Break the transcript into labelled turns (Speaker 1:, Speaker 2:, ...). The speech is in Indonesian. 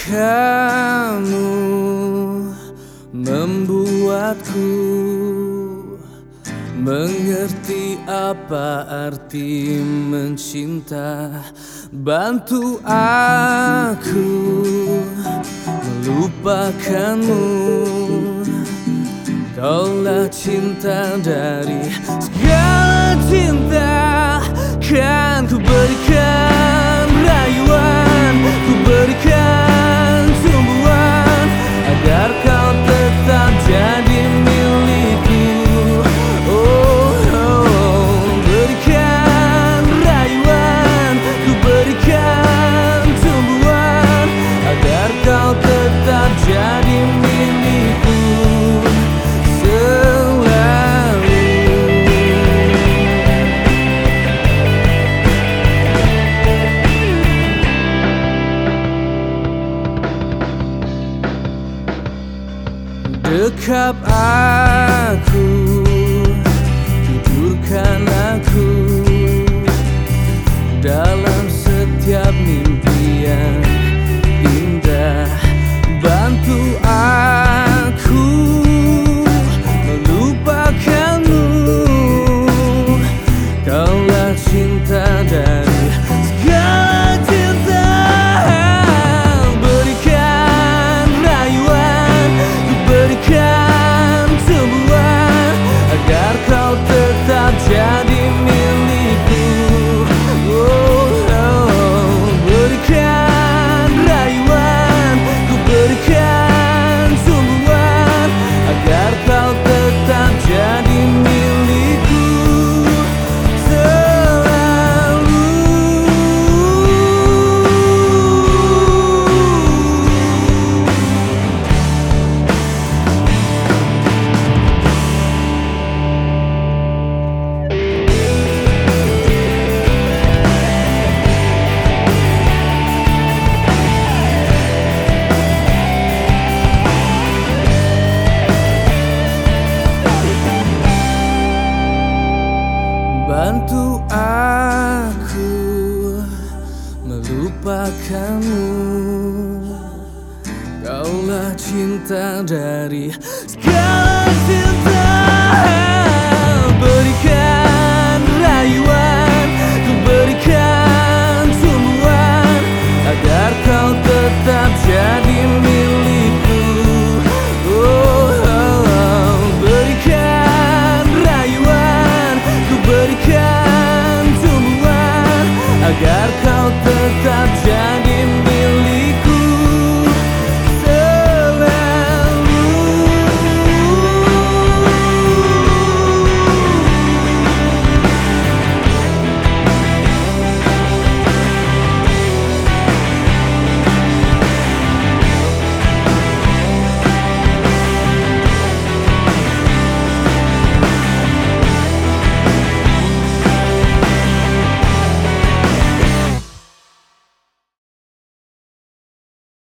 Speaker 1: Kamu membuatku mengerti apa arti mencinta. Bantu aku melupakanmu. Kaulah cinta dari segala cinta. Kan ku berikan rayuan, ku berikan tumbuhan, agar kau tetap jadi milikku. Berikan rayuan, ku berikan tumbuhan, agar kau tetap jadi milikku. Dekap aku, tidurkan aku dalam setiap mimpi yang indah. Bantu aku melupakanmu. Kaulah cinta dari segala cinta. Berikan rayuan, berikan tumbuhan, agar kau tetap jadi milikku. Berikan rayuan, ku berikan tumbuhan, agar kau tetap jadi milikku selalu. Bantu aku melupakanmu. Kaulah cinta dari segala cinta. Berikan rayuan, ku berikan tumbuhan, agar kau tetap jadi milikku. Berikan rayuan, ku berikan tumbuhan, agar kau tetap